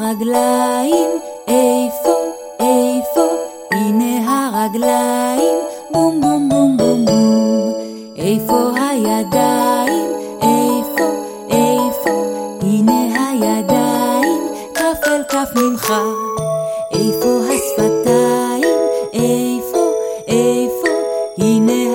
הרגליים, איפה, איפה, הנה הרגליים, בום בום בום בום בום. איפה הידיים, איפה, איפה, הנה הידיים, כף אל כף ממך. איפה השפתיים, איפה, איפה, הנה